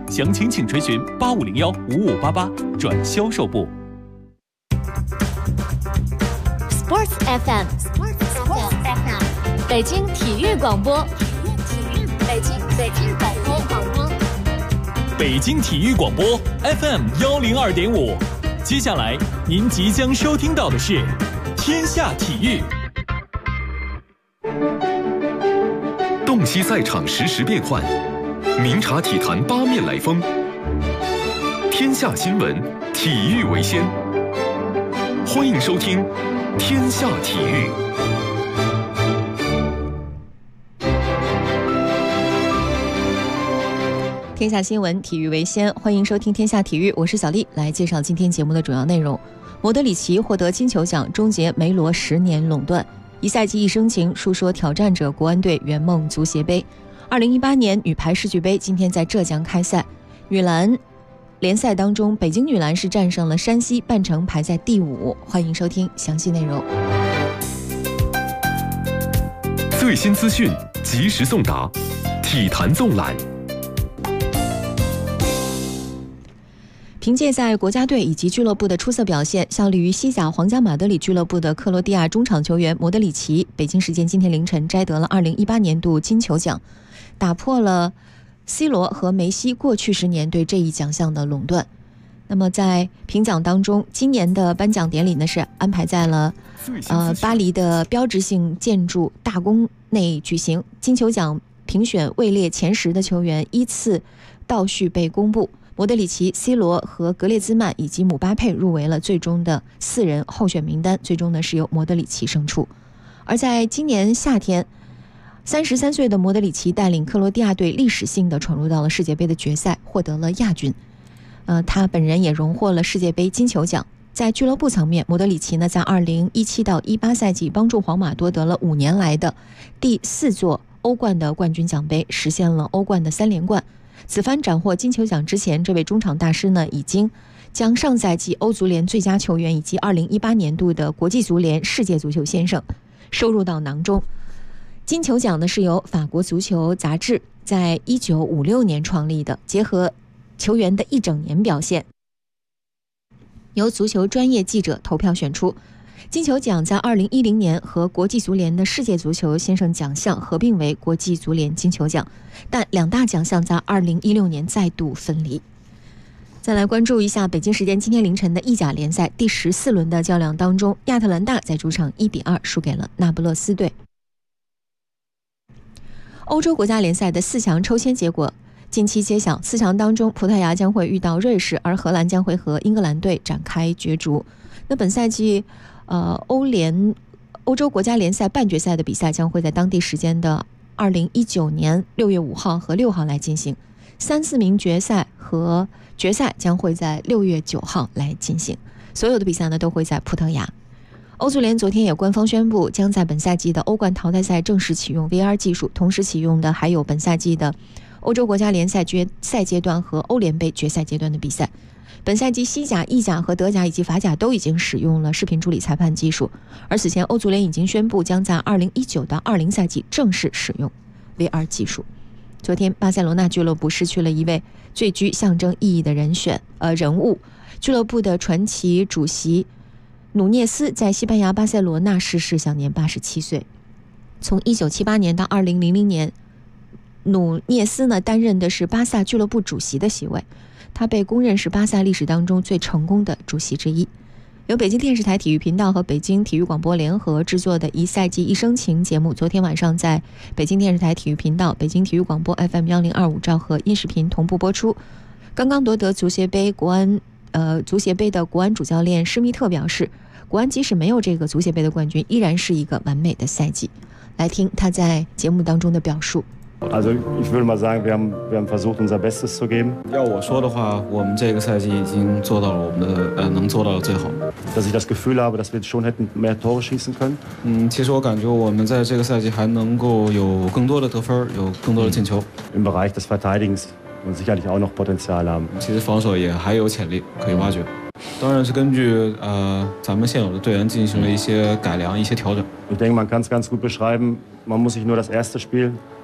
详情请垂询8501-5588转销售部。 Sports FM， 北京体育广播，北京广播， 北京体育广播 FM 102.5。接下来您即将收听到的是天下体育。 洞悉赛场实时变幻，明察体坛八面来风。天下新闻，体育为先。欢迎收听天下体育。 天下新闻，体育为先，欢迎收听天下体育，我是小丽，来介绍今天节目的主要内容。莫德里奇获得金球奖，终结梅罗10年垄断。一赛季一生情，述说挑战者国安队圆梦足协杯。2018年女排世俱杯今天在浙江开赛。女篮联赛当中，北京女篮是战胜了山西，半程排在第5。欢迎收听详细内容。 最新资讯，及时送达，体坛纵览。 凭借在国家队以及俱乐部的出色表现，效力于西甲皇家马德里俱乐部的克罗地亚中场球员莫德里奇，北京时间今天凌晨摘得了2018年度金球奖，打破了 C 罗和梅西过去10年对这一奖项的垄断。那么在评奖当中，今年的颁奖典礼呢是安排在了巴黎的标志性建筑大宫内举行。金球奖评选位列前10的球员依次倒序被公布。莫德里奇、C 罗和格列兹曼以及姆巴佩入围了最终的4人候选名单，最终呢是由莫德里奇胜出。而在今年夏天，33岁的莫德里奇带领克罗地亚队历史性的闯入到了世界杯的决赛，获得了亚军。他本人也荣获了世界杯金球奖。在俱乐部层面，莫德里奇呢在2017到18赛季帮助皇马夺得了5年来的第4座欧冠的冠军奖杯，实现了欧冠的3连冠。此番斩获金球奖之前，这位中场大师呢已经将上赛季欧足联最佳球员以及2018年度的国际足联世界足球先生收入到囊中。金球奖呢是由法国足球杂志在1956年创立的，结合球员的一整年表现，由足球专业记者投票选出。金球奖在2010年和国际足联的世界足球先生奖项合并为国际足联金球奖，但两大奖项在2016年再度分离。再来关注一下北京时间今天凌晨的意甲联赛第14轮的较量当中，亚特兰大在主场1-2输给了那不勒斯队。欧洲国家联赛的4强抽签结果近期揭晓，4强当中葡萄牙将会遇到瑞士，而荷兰将会和英格兰队展开角逐。那本赛季欧洲国家联赛半决赛的比赛将会在当地时间的2019年6月5号和6号来进行，3、4名决赛和决赛将会在6月9号来进行。所有的比赛呢都会在葡萄牙。欧足联昨天也官方宣布，将在本赛季的欧冠淘汰赛正式启用 VR 技术，同时启用的还有本赛季的欧洲国家联赛决赛阶段和欧联杯决赛阶段的比赛。本赛季西甲、意甲和德甲以及法甲都已经使用了视频助理裁判技术，而此前欧足联已经宣布将在2019到20赛季正式使用 VR 技术。昨天巴塞罗那俱乐部失去了一位最具象征意义的人物，俱乐部的传奇主席努涅斯在西班牙巴塞罗那逝世，享年87岁。从1978年到2000年，努涅斯呢担任的是巴萨俱乐部主席的席位，他被公认是巴萨历史当中最成功的主席之一。由北京电视台体育频道和北京体育广播联合制作的一赛季一生情节目，昨天晚上在北京电视台体育频道、北京体育广播 FM 1025兆赫音视频同步播出。刚刚夺得足协杯的国安主教练施密特表示，国安即使没有这个足协杯的冠军，依然是一个完美的赛季。来听他在节目当中的表述。 Also ich würde mal sagen, wir haben versucht, unser Bestes zu geben. 要我说的话，我们这个赛季已经做到了我们的能做到的最好。 Dass ich das Gefühl habe, dass wir schon hätten mehr Tore schießen können. 其实我感觉我们在这个赛季还能够有更多的得分，有更多的进球。 Im Bereich des Verteidigens und sicherlich auch noch Potenzial haben. 其实防守也还有潜力可以挖掘。当然是根据咱们现有的队员进行了一些改良、一些调整。 Ich denke, man kann es ganz gut beschreiben. Man muss sich nur das erste Spiel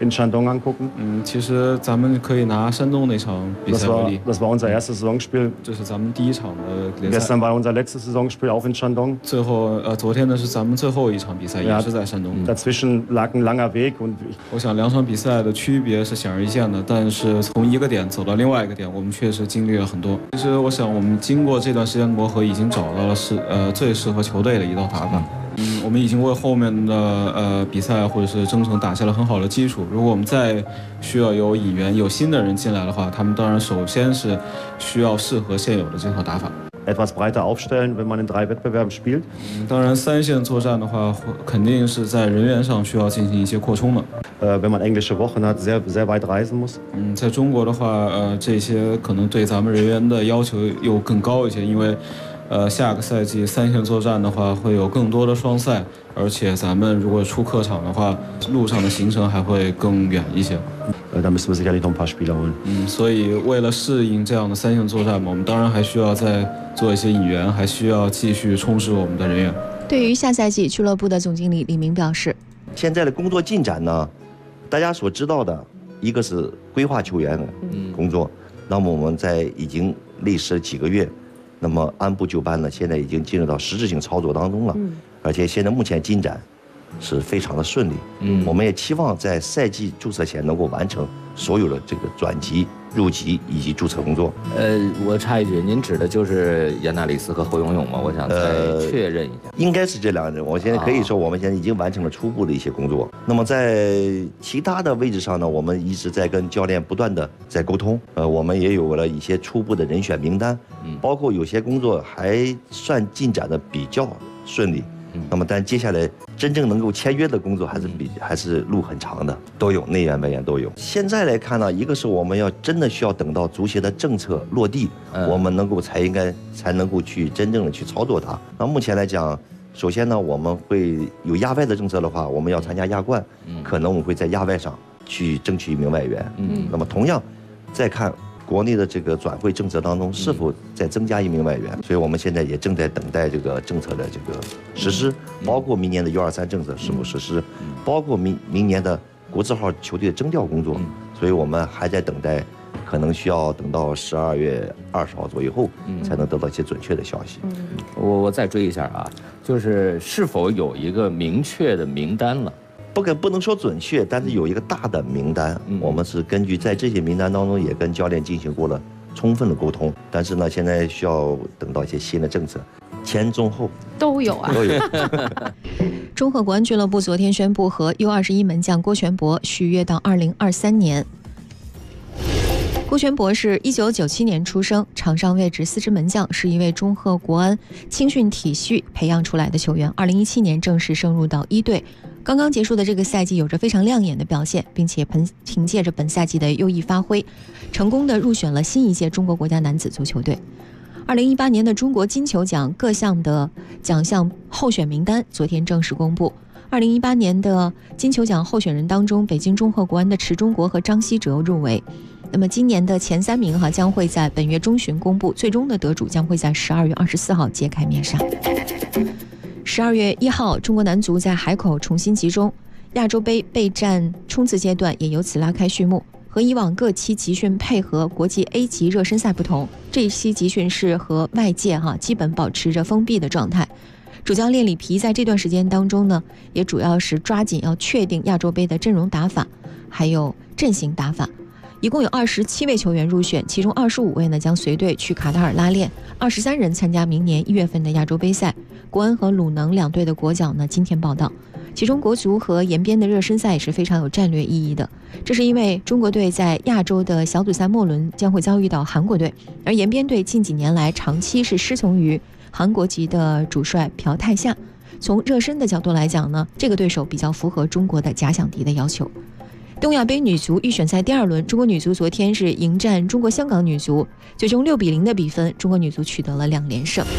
in Shandong angucken. 其实咱们可以拿山东那场比赛为例。 Das war unser erstes Saisonspiel. 这是咱们第一场的联赛。 Gestern war unser letztes Saisonspiel auch in Shandong. 昨天呢是咱们最后一场比赛，也是在山东。 Dazwischen lag ein langer Weg und 我想2场比赛的区别是显而易见的，但是从一个点走到另外一个点，我们确实经历了很多。其实我想，我们经过这段时间磨合，已经找到了最适合球队的一套打法。我们已经为后面的比赛或者是征程打下了很好的基础。如果我们再需要有引援、有新的人进来的话，他们当然首先是需要适合现有的这套打法。 etwas breiter aufstellen, wenn man in 3 Wettbewerben spielt. 当然，3线作战的话，肯定是在人员上需要进行一些扩充的。 Wenn man englische Wochen hat, sehr weit reisen muss. 在中国的话，这些可能对咱们人员的要求又更高一些，因为。下个赛季3线作战的话，会有更多的双赛，而且咱们如果出客场的话，路上的行程还会更远一些。 Da müssen wir sicherlich noch ein paar Spieler holen. 所以为了适应这样的3线作战嘛，我们当然还需要再做一些引援，还需要继续充实我们的人员。 对于下赛季，俱乐部的总经理李明表示， 现在的工作进展呢，大家所知道的，一个是规划球员的工作，那么我们已经历时几个月。那么按部就班呢，现在已经进入到实质性操作当中了，而且现在目前进展是非常的顺利。我们也期望在赛季注册前能够完成所有的这个转籍、入籍以及注册工作。 我插一句，您指的就是严纳里斯和侯永永吗？我想再确认一下。 应该是这2个人。我现在可以说，我们现在已经完成了初步的一些工作。那么在其他的位置上呢，我们一直在跟教练不断的在沟通。我们也有了一些初步的人选名单，包括有些工作还算进展的比较顺利。那么，但接下来真正能够签约的工作还是路很长的，都有内援外援都有。现在来看呢，一个是我们要真的需要等到足协的政策落地，我们才能够去真正的去操作它。那目前来讲，首先呢，我们会有亚外的政策的话，我们要参加亚冠，可能我们会在亚外上去争取1名外援。那么同样，再看。国内的这个转会政策当中是否再增加1名外援，所以我们现在也正在等待这个政策的这个实施，包括明年的U23政策是否实施，包括明年的国字号球队的征调工作，所以我们还在等待，可能需要等到12月20号左右后才能得到一些准确的消息。 我再追一下啊，就是是否有一个明确的名单了？ 不能说准确，但是有一个大的名单，我们是根据在这些名单当中也跟教练进行过了充分的沟通，但是呢，现在需要等到一些新的政策，前中后都有啊， 都有。 中赫国安俱乐部昨天宣布和U21门将郭全博续约到2023年。郭全博是1997年出生，场上位置4支门将，是一位中赫国安青训体系培养出来的球员。2017年正式升入到1队。刚刚结束的这个赛季有着非常亮眼的表现，并且凭借着本赛季的优异发挥，成功的入选了新一届中国国家男子足球队。2018年的中国金球奖各项的奖项候选名单昨天正式公布。2018年的金球奖候选人当中，北京中赫国安的池忠国和张稀哲入围。那么今年的前3名将会在本月中旬公布，最终的得主将会在12月24号揭开面纱。12月1号，中国男足在海口重新集中，亚洲杯备战冲刺阶段也由此拉开序幕。和以往各期集训配合国际 A 级热身赛不同，这一期集训是和外界基本保持着封闭的状态。主教练里皮在这段时间当中呢，也主要是抓紧要确定亚洲杯的阵容打法，还有阵型打法。一共有27位球员入选，其中25位呢将随队去卡塔尔拉练，23人参加明年1月份的亚洲杯赛。国安和鲁能2队的国脚呢今天报道，其中国足和延边的热身赛也是非常有战略意义的。这是因为中国队在亚洲的小组赛末轮将会遭遇到韩国队，而延边队近几年来长期是师从于韩国籍的主帅朴泰夏。从热身的角度来讲呢，这个对手比较符合中国的假想敌的要求。东亚杯女足预选赛第2轮，中国女足昨天是迎战中国香港女足，最终6-0的比分，中国女足取得了2连胜。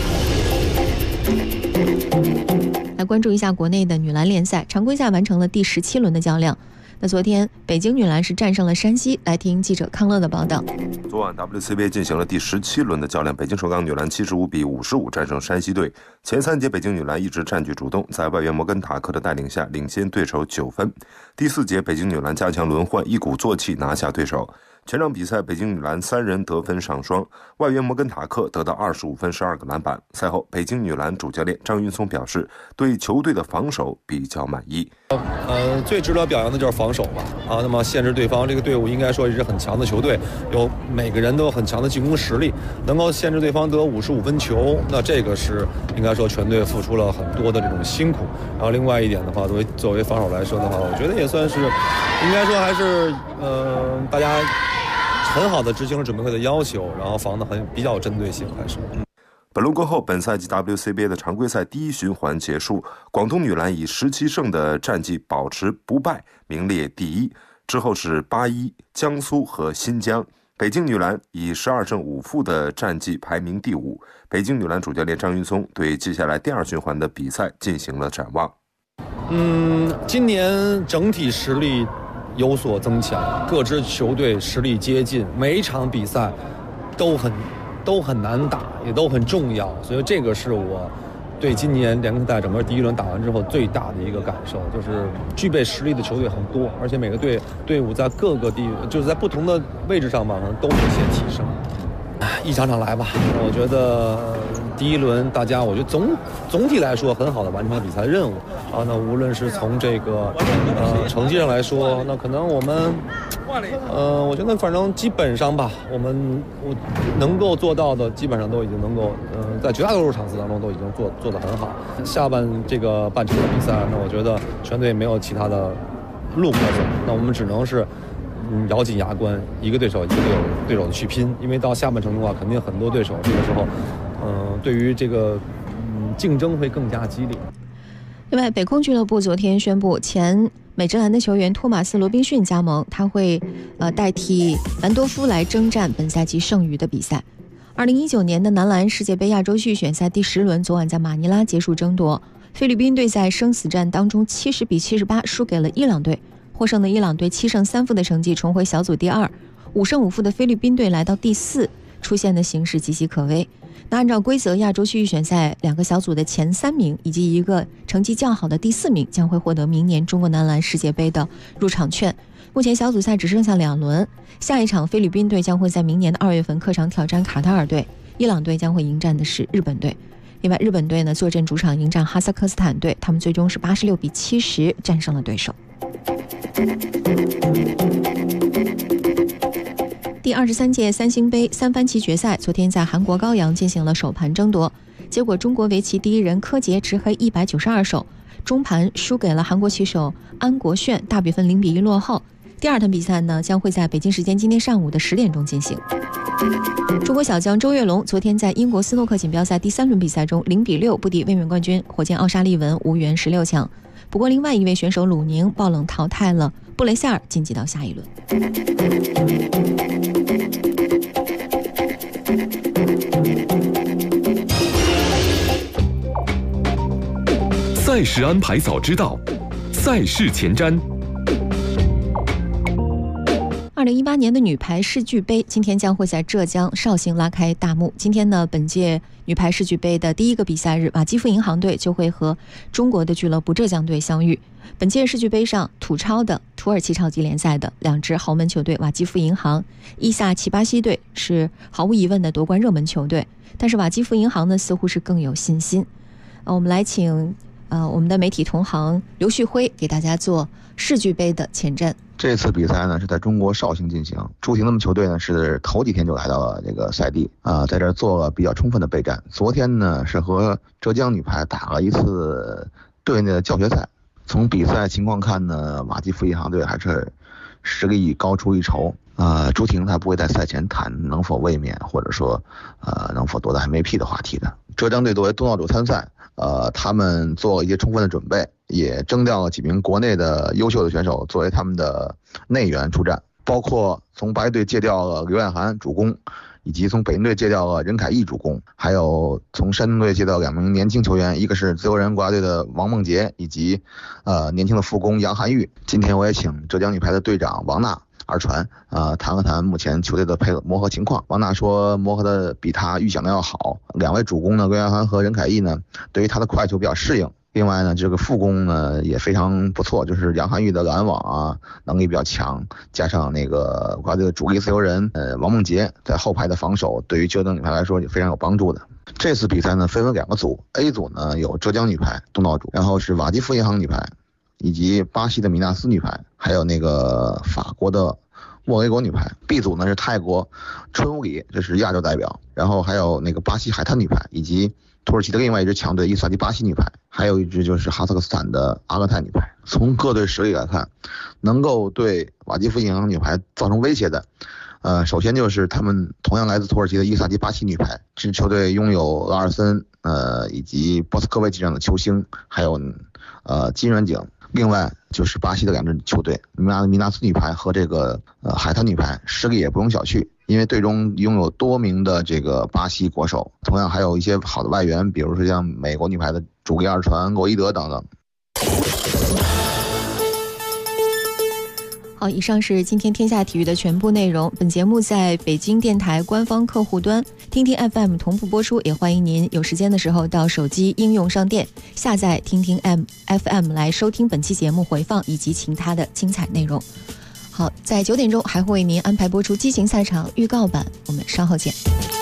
来关注一下国内的女篮联赛，常规赛完成了第17轮的较量。 那昨天北京女篮是战胜了山西，来听记者康乐的报道。 昨晚 WCBA 进行了第17轮的较量，北京首钢女篮75比55战胜山西队。前3节北京女篮一直占据主动，在外援摩根塔克的带领下领先对手9分。第4节北京女篮加强轮换，一鼓作气拿下对手。全场比赛，北京女篮3人得分上双，外援摩根塔克得到25分12个篮板。赛后，北京女篮主教练张云松表示，对球队的防守比较满意。 最值得表扬的就是防守吧。那么限制对方，这个队伍应该说也是很强的球队，每个人都有很强的进攻实力，能够限制对方得55分球，那这个是应该说全队付出了很多的这种辛苦。然后另外一点的话，作为防守来说的话，我觉得也算是应该说还是大家很好的执行了准备会的要求，然后防得比较有针对性，还是。 本轮过后，本赛季 WCBA 的常规赛第1循环结束，广东女篮以17胜的战绩保持不败，名列第1，之后是81、江苏和新疆。北京女篮以12胜5负的战绩排名第5。北京女篮主教练张云松对接下来第2循环的比赛进行了展望。 今年整体实力有所增强，各支球队实力接近，每一场比赛都很难打，也都很重要，所以这个是我对今年联赛整个第1轮打完之后最大的一个感受，就是具备实力的球队很多，而且每个队伍在各个就是在不同的位置上吧，都有些提升。一场场来吧，我觉得第1轮大家，我觉得总体来说很好的完成了比赛任务啊。那无论是从这个成绩上来说，那可能我们我觉得反正基本上吧，我能够做到的基本上都已经能够在绝大多数场次当中都已经做得很好。下半这个半程的比赛，那我觉得全队没有其他的路可走，那我们只能是咬紧牙关，一个对手一个对手的去拼，因为到下半程的话，肯定很多对手这个时候，对于这个竞争会更加激烈。 另外，北空俱乐部昨天宣布，前美职篮的球员托马斯·罗宾逊加盟，他会代替兰多夫来征战本赛季剩余的比赛。2019年的男篮世界杯亚洲预选赛第10轮昨晚在马尼拉结束争夺，菲律宾队在生死战当中70比78输给了伊朗队。获胜的伊朗队7胜3负的成绩重回小组第2，5胜5负的菲律宾队来到第4，出现的形势岌岌可危。那按照规则，亚洲区预选赛2个小组的前3名以及一个成绩较好的第4名将会获得明年中国男篮世界杯的入场券。目前小组赛只剩下2轮，下一场菲律宾队将会在明年的2月份客场挑战卡塔尔队，伊朗队将会迎战的是日本队。另外，日本队呢坐镇主场迎战哈萨克斯坦队，他们最终是86比70战胜了对手。第23届三星杯三番棋决赛昨天在韩国高阳进行了首盘争夺，结果中国围棋第1人柯洁执黑192手，中盘输给了韩国棋手安国炫，大比分0比1落后。第2场比赛呢将会在北京时间今天上午的10点钟进行。中国小将周跃龙昨天在英国斯诺克锦标赛第3轮比赛中0比6不敌卫冕冠军火箭奥沙利文，无缘16强。不过另外一位选手鲁宁爆冷淘汰了布雷塞尔，晋级到下一轮。 赛事安排早知道，赛事前瞻。 2018年的女排世俱杯今天将会在浙江绍兴拉开大幕。今天呢，本届女排世俱杯的第1个比赛日，马基夫银行队就会和中国的俱乐部浙江队相遇。本届世俱杯上，土超的土耳其超级联赛的2支豪门球队瓦基夫银行、伊萨奇巴西队是毫无疑问的夺冠热门球队，但是瓦基夫银行呢似乎是更有信心。我们来请我们的媒体同行刘旭辉给大家做世俱杯的前瞻。 这次比赛呢是在中国绍兴进行，出行的球队呢是头几天就来到了这个赛地在这儿做了比较充分的备战。昨天呢是和浙江女排打了一次队内的教学赛。从比赛情况看呢，马基夫银行队还是实力高出一筹。朱婷她不会在赛前谈能否卫冕或者说能否夺得 MVP 的话题的。浙江队作为东道主参赛，他们做了一些充分的准备，也征调了几名国内的优秀的选手作为他们的内援出战，包括从白队借调了刘艳涵主攻， 以及从北京队借调了任凯毅主攻，还有从山东队借调2名年轻球员，一个是自由人国家队的王梦洁，以及年轻的副攻杨涵玉。今天我也请浙江女排的队长王娜二传谈了谈目前球队的磨合情况。王娜说磨合的比他预想的要好，2位主攻呢，归杨涵和任凯毅呢，对于他的快球比较适应。另外呢，这个副攻呢也非常不错，就是杨涵玉的拦网能力比较强，加上那个国家队的主力自由人王梦洁在后排的防守，对于浙江女排来说也非常有帮助的。这次比赛呢分为2个组 ，A 组呢有浙江女排东道主，然后是瓦基弗银行女排，以及巴西的米纳斯女排，还有那个法国的莫雷国女排。 B 组呢是泰国春乌里，这是亚洲代表，然后还有那个巴西海滩女排，以及土耳其的另外一支强队伊斯兰蒂巴西女排，还有一支就是哈萨克斯坦的阿勒泰女排。从各队实力来看，能够对瓦基弗银行女排造成威胁的，首先就是他们同样来自土耳其的伊斯兰蒂巴西女排，这支球队拥有拉尔森以及波斯科维奇这样的球星，还有金软景。另外就是巴西的2支球队米纳斯女排和这个海滩女排，实力也不容小觑，因为队中拥有多名的这个巴西国手，同样还有一些好的外援，比如说像美国女排的主力二传洛伊德等等。 好，以上是今天天下体育的全部内容。本节目在北京电台官方客户端听听 FM 同步播出，也欢迎您有时间的时候到手机应用商店下载听听 FM 来收听本期节目回放以及其他的精彩内容。好，在9点钟还会为您安排播出激情赛场预告版，我们稍后见。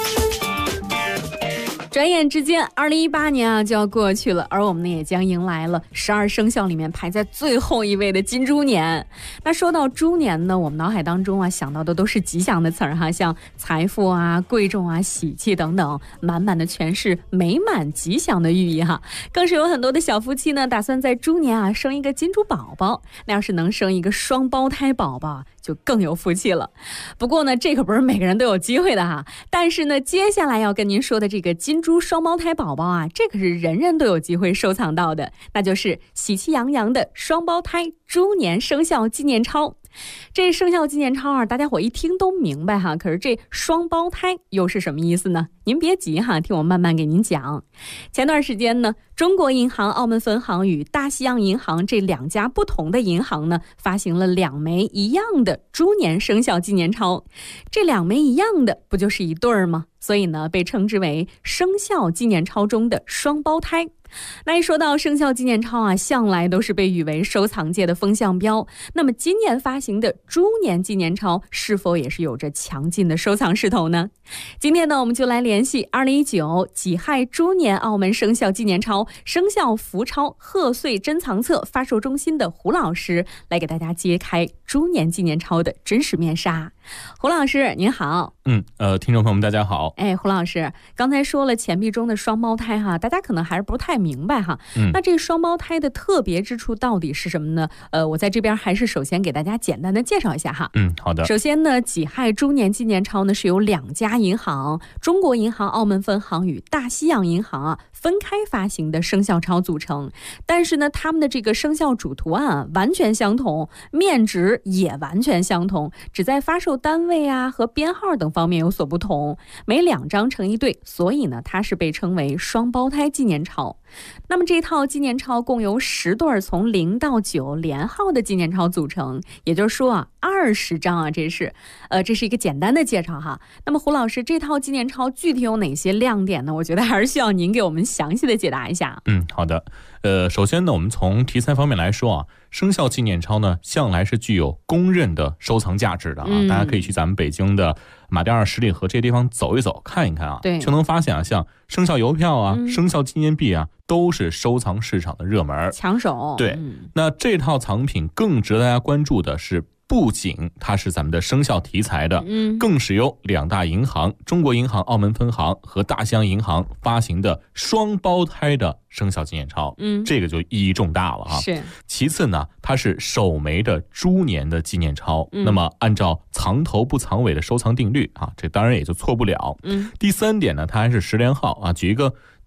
转眼之间2018年就要过去了，而我们呢也将迎来了12生肖里面排在最后一位的金猪年。那说到猪年呢，我们脑海当中想到的都是吉祥的词儿像财富贵重喜气等等，满满的全是美满吉祥的寓意更是有很多的小夫妻呢打算在猪年生一个金猪宝宝，那要是能生一个双胞胎宝宝就更有福气了。不过呢，这可不是每个人都有机会的但是呢，接下来要跟您说的这个金猪双胞胎宝宝这可是人人都有机会收藏到的，那就是喜气洋洋的双胞胎猪年生肖纪念钞。这生肖纪念钞大家伙一听都明白可是这双胞胎又是什么意思呢？您别急听我慢慢给您讲。前段时间呢，中国银行澳门分行与大西洋银行这2家不同的银行呢，发行了2枚一样的猪年生肖纪念钞。这2枚一样的不就是一对儿吗？所以呢，被称之为生肖纪念钞中的双胞胎。那一说到生肖纪念钞向来都是被誉为收藏界的风向标。那么今年发行的猪年纪念钞是否也是有着强劲的收藏势头呢？今天呢，我们就来联系2019己亥猪年澳门生肖纪念钞生肖福钞贺岁珍藏册发售中心的胡老师，来给大家揭开猪年纪念钞的真实面纱。胡老师您好。 听众朋友们大家好。 胡老师刚才说了钱币中的双胞胎大家可能还是不太明白那这双胞胎的特别之处到底是什么呢？我在这边还是首先给大家简单的介绍一下好的。 首先呢，己亥猪年纪念钞呢是由2家银行，中国银行澳门分行与大西洋银行分开发行的生肖钞组成，但是呢，他们的这个生肖主图案完全相同，面值也完全相同，只在发售单位和编号等方面有所不同，每2张成一对，所以呢，它是被称为双胞胎纪念钞。那么这套纪念钞共由10对从0到9连号的纪念钞组成，也就是说20张这是一个简单的介绍那么胡老师，这套纪念钞具体有哪些亮点呢？我觉得还是需要您给我们详细的解答一下。 好的。首先呢，我们从题材方面来说生肖纪念钞呢向来是具有公认的收藏价值的大家可以去咱们北京的马甸二十里河这些地方走一走看一看对， 就能发现像生肖邮票生肖纪念币都是收藏市场的热门抢手。 对，那这套藏品更值得大家关注的是，不仅它是咱们的生肖题材的，更是由2大银行，中国银行澳门分行和大西洋银行发行的双胞胎的生肖纪念钞，这个就意义重大了是。 其次呢，它是首枚的猪年的纪念钞，那么按照藏头不藏尾的收藏定律这当然也就错不了。第3点呢，它还是10连号举一个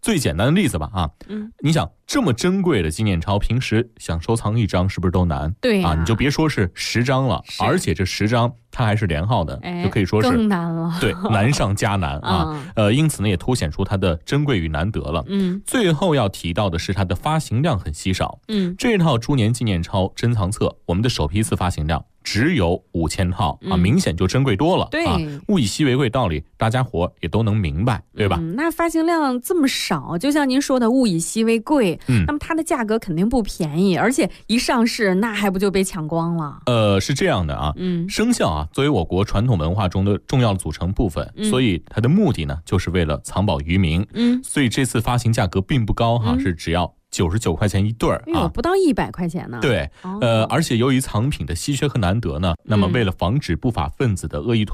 最简单的例子吧啊，你想这么珍贵的纪念钞，平时想收藏1张是不是都难？ 对啊，你就别说是10张了，而且这10张它还是连号的，就可以说是更难了。 对，难上加难啊。因此呢，也凸显出它的珍贵与难得了。最后要提到的是它的发行量很稀少。这套猪年纪念钞珍藏册，我们的首批次发行量只有5000套啊，明显就珍贵多了。 对， 物以稀为贵道理，大家伙也都能明白，对吧？ 那发行量这么少，就像您说的物以稀为贵，那么它的价格肯定不便宜，而且一上市那还不就被抢光了？ 是这样的啊，生肖啊作为我国传统文化中的重要组成部分，所以它的目的呢就是为了藏宝于民。所以这次发行价格并不高哈，是只要99块钱一对啊， 不到100块钱呢。 对，而且由于藏品的稀缺和难得呢，那么为了防止不法分子的恶意